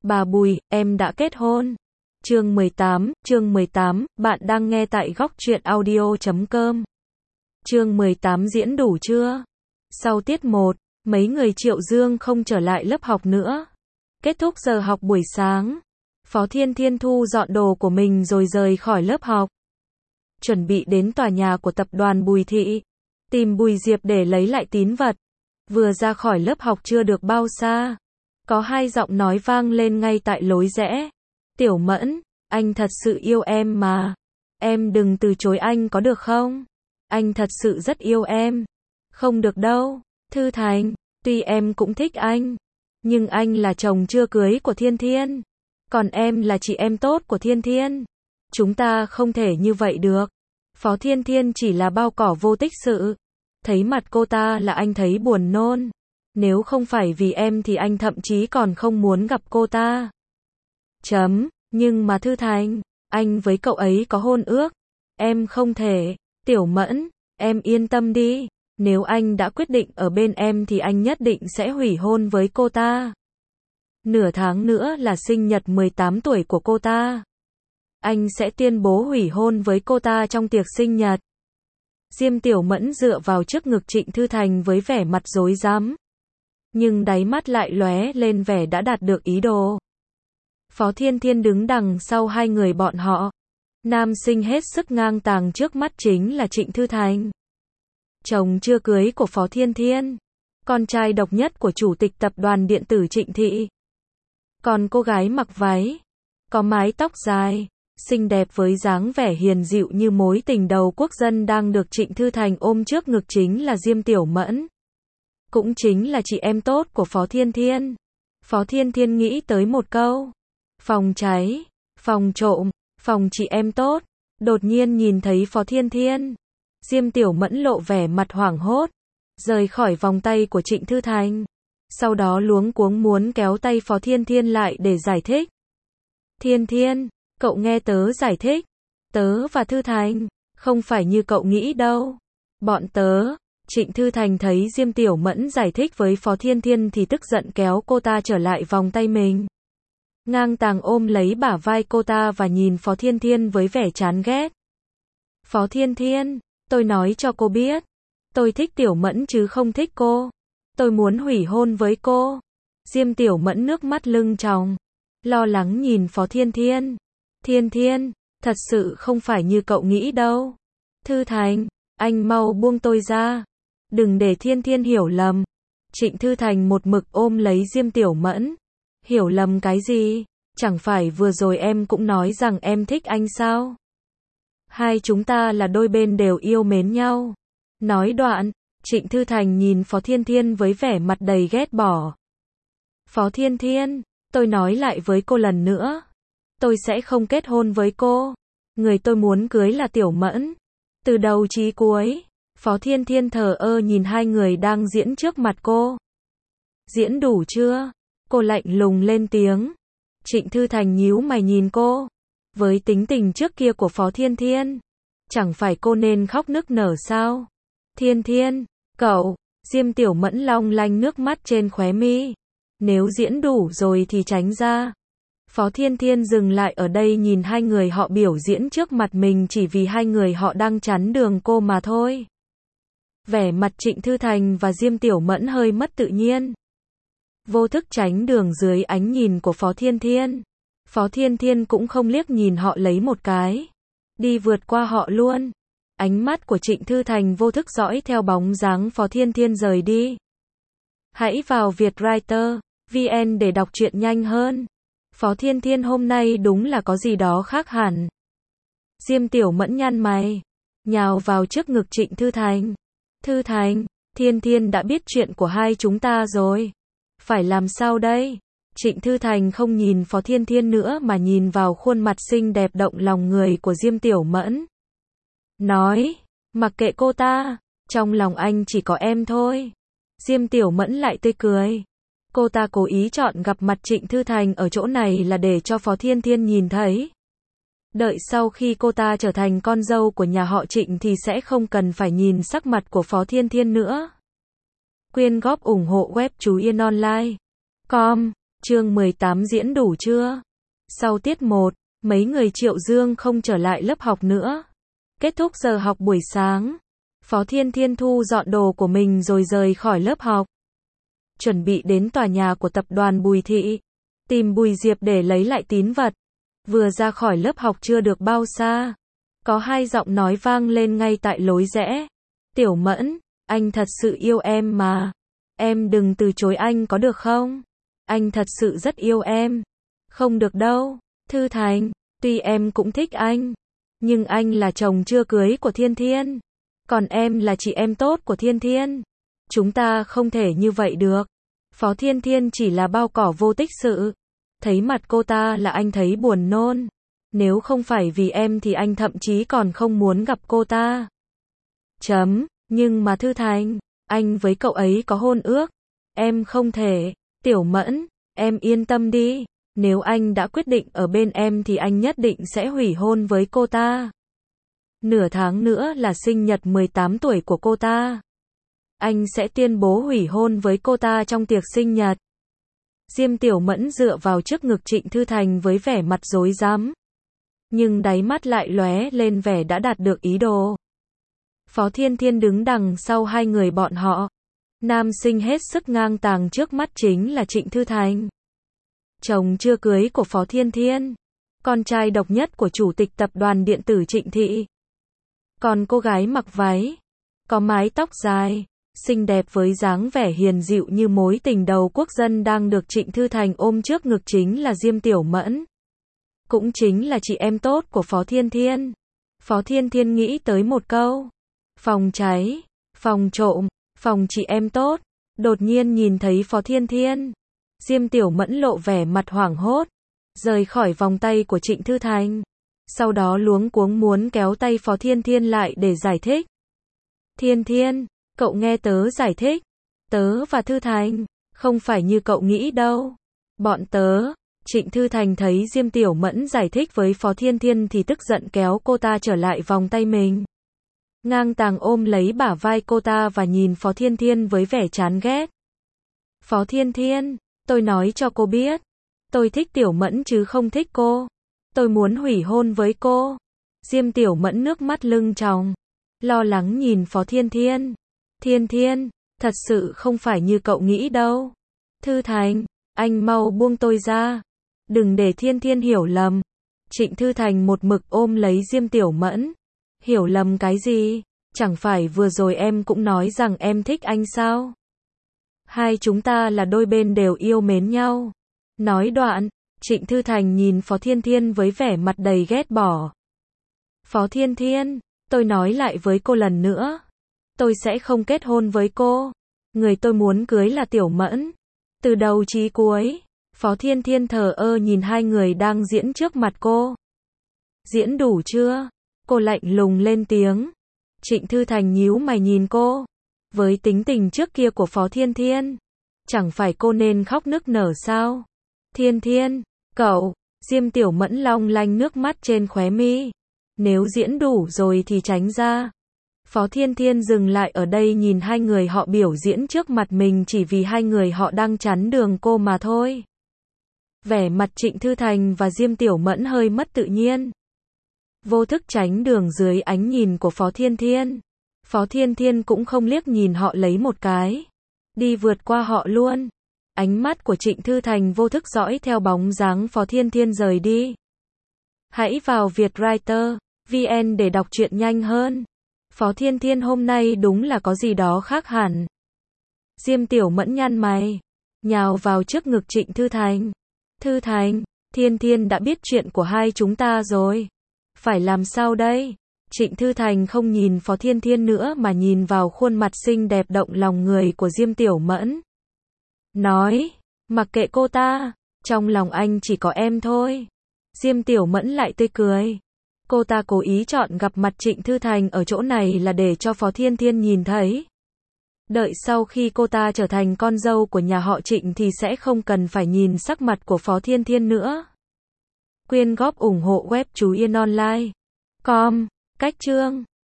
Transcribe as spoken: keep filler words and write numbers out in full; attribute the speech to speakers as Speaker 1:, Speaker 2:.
Speaker 1: Bà Bùi, em đã kết hôn. Chương mười tám, chương mười tám, bạn đang nghe tại góc truyện audio chấm com. Chương mười tám diễn đủ chưa? Sau tiết một, mấy người Triệu Dương không trở lại lớp học nữa. Kết thúc giờ học buổi sáng, Phó Thiên Thiên thu dọn đồ của mình rồi rời khỏi lớp học. Chuẩn bị đến tòa nhà của tập đoàn Bùi Thị, tìm Bùi Diệp để lấy lại tín vật. Vừa ra khỏi lớp học chưa được bao xa, có hai giọng nói vang lên ngay tại lối rẽ. Tiểu Mẫn, anh thật sự yêu em mà. Em đừng từ chối anh có được không? Anh thật sự rất yêu em. Không được đâu, Thư Thành, tuy em cũng thích anh, nhưng anh là chồng chưa cưới của Thiên Thiên. Còn em là chị em tốt của Thiên Thiên. Chúng ta không thể như vậy được. Phó Thiên Thiên chỉ là bao cỏ vô tích sự. Thấy mặt cô ta là anh thấy buồn nôn. Nếu không phải vì em thì anh thậm chí còn không muốn gặp cô ta. Chấm, nhưng mà Thư Thành, anh với cậu ấy có hôn ước. Em không thể. Tiểu Mẫn, em yên tâm đi. Nếu anh đã quyết định ở bên em thì anh nhất định sẽ hủy hôn với cô ta. Nửa tháng nữa là sinh nhật mười tám tuổi của cô ta. Anh sẽ tuyên bố hủy hôn với cô ta trong tiệc sinh nhật. Diêm Tiểu Mẫn dựa vào trước ngực Trịnh Thư Thành với vẻ mặt rối rắm. Nhưng đáy mắt lại lóe lên vẻ đã đạt được ý đồ. Phó Thiên Thiên đứng đằng sau hai người bọn họ. Nam sinh hết sức ngang tàng trước mắt chính là Trịnh Thư Thành, chồng chưa cưới của Phó Thiên Thiên, con trai độc nhất của chủ tịch tập đoàn điện tử Trịnh Thị. Còn cô gái mặc váy, có mái tóc dài, xinh đẹp với dáng vẻ hiền dịu như mối tình đầu quốc dân đang được Trịnh Thư Thành ôm trước ngực chính là Diêm Tiểu Mẫn. Cũng chính là chị em tốt của Phó Thiên Thiên. Phó Thiên Thiên nghĩ tới một câu. Phòng cháy, phòng trộm, phòng chị em tốt. Đột nhiên nhìn thấy Phó Thiên Thiên, Diêm Tiểu Mẫn lộ vẻ mặt hoảng hốt, rời khỏi vòng tay của Trịnh Thư Thành. Sau đó luống cuống muốn kéo tay Phó Thiên Thiên lại để giải thích. Thiên Thiên, cậu nghe tớ giải thích. Tớ và Thư Thành, không phải như cậu nghĩ đâu. Bọn tớ, Trịnh Thư Thành thấy Diêm Tiểu Mẫn giải thích với Phó Thiên Thiên thì tức giận kéo cô ta trở lại vòng tay mình. Ngang tàng ôm lấy bả vai cô ta và nhìn Phó Thiên Thiên với vẻ chán ghét. Phó Thiên Thiên, tôi nói cho cô biết. Tôi thích Tiểu Mẫn chứ không thích cô. Tôi muốn hủy hôn với cô. Diêm Tiểu Mẫn nước mắt lưng tròng, lo lắng nhìn Phó Thiên Thiên. Thiên Thiên, thật sự không phải như cậu nghĩ đâu. Thư Thành, anh mau buông tôi ra. Đừng để Thiên Thiên hiểu lầm. Trịnh Thư Thành một mực ôm lấy Diêm Tiểu Mẫn. Hiểu lầm cái gì? Chẳng phải vừa rồi em cũng nói rằng em thích anh sao? Hai chúng ta là đôi bên đều yêu mến nhau. Nói đoạn, Trịnh Thư Thành nhìn Phó Thiên Thiên với vẻ mặt đầy ghét bỏ. Phó Thiên Thiên, tôi nói lại với cô lần nữa. Tôi sẽ không kết hôn với cô. Người tôi muốn cưới là Tiểu Mẫn. Từ đầu chí cuối, Phó Thiên Thiên thờ ơ nhìn hai người đang diễn trước mặt cô. Diễn đủ chưa? Cô lạnh lùng lên tiếng. Trịnh Thư Thành nhíu mày nhìn cô. Với tính tình trước kia của Phó Thiên Thiên, chẳng phải cô nên khóc nức nở sao? Thiên Thiên, cậu, Diêm Tiểu Mẫn long lanh nước mắt trên khóe mi. Nếu diễn đủ rồi thì tránh ra. Phó Thiên Thiên dừng lại ở đây nhìn hai người họ biểu diễn trước mặt mình chỉ vì hai người họ đang chắn đường cô mà thôi. Vẻ mặt Trịnh Thư Thành và Diêm Tiểu Mẫn hơi mất tự nhiên. Vô thức tránh đường dưới ánh nhìn của Phó Thiên Thiên. Phó Thiên Thiên cũng không liếc nhìn họ lấy một cái. Đi vượt qua họ luôn. Ánh mắt của Trịnh Thư Thành vô thức dõi theo bóng dáng Phó Thiên Thiên rời đi. Hãy vào Vietwriter chấm vn để đọc truyện nhanh hơn. Phó Thiên Thiên hôm nay đúng là có gì đó khác hẳn. Diêm Tiểu Mẫn nhăn mày, nhào vào trước ngực Trịnh Thư Thành. Thư Thành, Thiên Thiên đã biết chuyện của hai chúng ta rồi. Phải làm sao đây? Trịnh Thư Thành không nhìn Phó Thiên Thiên nữa mà nhìn vào khuôn mặt xinh đẹp động lòng người của Diêm Tiểu Mẫn. Nói, mặc kệ cô ta, trong lòng anh chỉ có em thôi. Diêm Tiểu Mẫn lại tươi cười. Cô ta cố ý chọn gặp mặt Trịnh Thư Thành ở chỗ này là để cho Phó Thiên Thiên nhìn thấy. Đợi sau khi cô ta trở thành con dâu của nhà họ Trịnh thì sẽ không cần phải nhìn sắc mặt của Phó Thiên Thiên nữa. Quyên góp ủng hộ web Chú Yên Online chấm com Chương mười tám diễn đủ chưa? Sau tiết một, mấy người Triệu Dương không trở lại lớp học nữa. Kết thúc giờ học buổi sáng, Phó Thiên Thiên thu dọn đồ của mình rồi rời khỏi lớp học. Chuẩn bị đến tòa nhà của tập đoàn Bùi Thị, tìm Bùi Diệp để lấy lại tín vật. Vừa ra khỏi lớp học chưa được bao xa, có hai giọng nói vang lên ngay tại lối rẽ. Tiểu Mẫn, anh thật sự yêu em mà. Em đừng từ chối anh có được không? Anh thật sự rất yêu em. Không được đâu, Thư Thành, tuy em cũng thích anh, nhưng anh là chồng chưa cưới của Thiên Thiên. Còn em là chị em tốt của Thiên Thiên. Chúng ta không thể như vậy được. Phó Thiên Thiên chỉ là bao cỏ vô tích sự. Thấy mặt cô ta là anh thấy buồn nôn. Nếu không phải vì em thì anh thậm chí còn không muốn gặp cô ta. Chấm, nhưng mà Thư Thành, anh với cậu ấy có hôn ước. Em không thể. Tiểu Mẫn, em yên tâm đi. Nếu anh đã quyết định ở bên em thì anh nhất định sẽ hủy hôn với cô ta. Nửa tháng nữa là sinh nhật mười tám tuổi của cô ta. Anh sẽ tuyên bố hủy hôn với cô ta trong tiệc sinh nhật. Diêm Tiểu Mẫn dựa vào trước ngực Trịnh Thư Thành với vẻ mặt rối rắm. Nhưng đáy mắt lại lóe lên vẻ đã đạt được ý đồ. Phó Thiên Thiên đứng đằng sau hai người bọn họ. Nam sinh hết sức ngang tàng trước mắt chính là Trịnh Thư Thành. Chồng chưa cưới của Phó Thiên Thiên. Con trai độc nhất của chủ tịch tập đoàn điện tử Trịnh Thị. Còn cô gái mặc váy, có mái tóc dài, xinh đẹp với dáng vẻ hiền dịu như mối tình đầu quốc dân đang được Trịnh Thư Thành ôm trước ngực chính là Diêm Tiểu Mẫn. Cũng chính là chị em tốt của Phó Thiên Thiên. Phó Thiên Thiên nghĩ tới một câu. Phòng cháy, phòng trộm, phòng chị em tốt. Đột nhiên nhìn thấy Phó Thiên Thiên. Diêm Tiểu Mẫn lộ vẻ mặt hoảng hốt. Rời khỏi vòng tay của Trịnh Thư Thành. Sau đó luống cuống muốn kéo tay Phó Thiên Thiên lại để giải thích. Thiên Thiên, cậu nghe tớ giải thích. Tớ và Thư Thành, không phải như cậu nghĩ đâu. Bọn tớ, Trịnh Thư Thành thấy Diêm Tiểu Mẫn giải thích với Phó Thiên Thiên thì tức giận kéo cô ta trở lại vòng tay mình. Ngang tàng ôm lấy bả vai cô ta và nhìn Phó Thiên Thiên với vẻ chán ghét. Phó Thiên Thiên, tôi nói cho cô biết. Tôi thích Tiểu Mẫn chứ không thích cô. Tôi muốn hủy hôn với cô. Diêm Tiểu Mẫn nước mắt lưng tròng. Lo lắng nhìn Phó Thiên Thiên. Thiên Thiên, thật sự không phải như cậu nghĩ đâu. Thư Thành, anh mau buông tôi ra. Đừng để Thiên Thiên hiểu lầm. Trịnh Thư Thành một mực ôm lấy Diêm Tiểu Mẫn. Hiểu lầm cái gì? Chẳng phải vừa rồi em cũng nói rằng em thích anh sao? Hai chúng ta là đôi bên đều yêu mến nhau. Nói đoạn, Trịnh Thư Thành nhìn Phó Thiên Thiên với vẻ mặt đầy ghét bỏ. Phó Thiên Thiên, tôi nói lại với cô lần nữa. Tôi sẽ không kết hôn với cô. Người tôi muốn cưới là Tiểu Mẫn. Từ đầu chí cuối, Phó Thiên Thiên thờ ơ nhìn hai người đang diễn trước mặt cô. Diễn đủ chưa? Cô lạnh lùng lên tiếng. Trịnh Thư Thành nhíu mày nhìn cô. Với tính tình trước kia của Phó Thiên Thiên, chẳng phải cô nên khóc nức nở sao? Thiên Thiên, cậu, Diêm Tiểu Mẫn long lanh nước mắt trên khóe mi. Nếu diễn đủ rồi thì tránh ra. Phó Thiên Thiên dừng lại ở đây nhìn hai người họ biểu diễn trước mặt mình chỉ vì hai người họ đang chắn đường cô mà thôi. Vẻ mặt Trịnh Thư Thành và Diêm Tiểu Mẫn hơi mất tự nhiên. Vô thức tránh đường dưới ánh nhìn của Phó Thiên Thiên. Phó Thiên Thiên cũng không liếc nhìn họ lấy một cái. Đi vượt qua họ luôn. Ánh mắt của Trịnh Thư Thành vô thức dõi theo bóng dáng Phó Thiên Thiên rời đi. Hãy vào Vietwriter chấm vn để đọc truyện nhanh hơn. Phó Thiên Thiên hôm nay đúng là có gì đó khác hẳn. Diêm Tiểu Mẫn nhăn mày, nhào vào trước ngực Trịnh Thư Thành. Thư Thành, Thiên Thiên đã biết chuyện của hai chúng ta rồi. Phải làm sao đây? Trịnh Thư Thành không nhìn Phó Thiên Thiên nữa mà nhìn vào khuôn mặt xinh đẹp động lòng người của Diêm Tiểu Mẫn. Nói, mặc kệ cô ta, trong lòng anh chỉ có em thôi. Diêm Tiểu Mẫn lại tươi cười. Cô ta cố ý chọn gặp mặt Trịnh Thư Thành ở chỗ này là để cho Phó Thiên Thiên nhìn thấy. Đợi sau khi cô ta trở thành con dâu của nhà họ Trịnh thì sẽ không cần phải nhìn sắc mặt của Phó Thiên Thiên nữa. Quyên góp ủng hộ web Chú Yên Online chấm com, cách chương.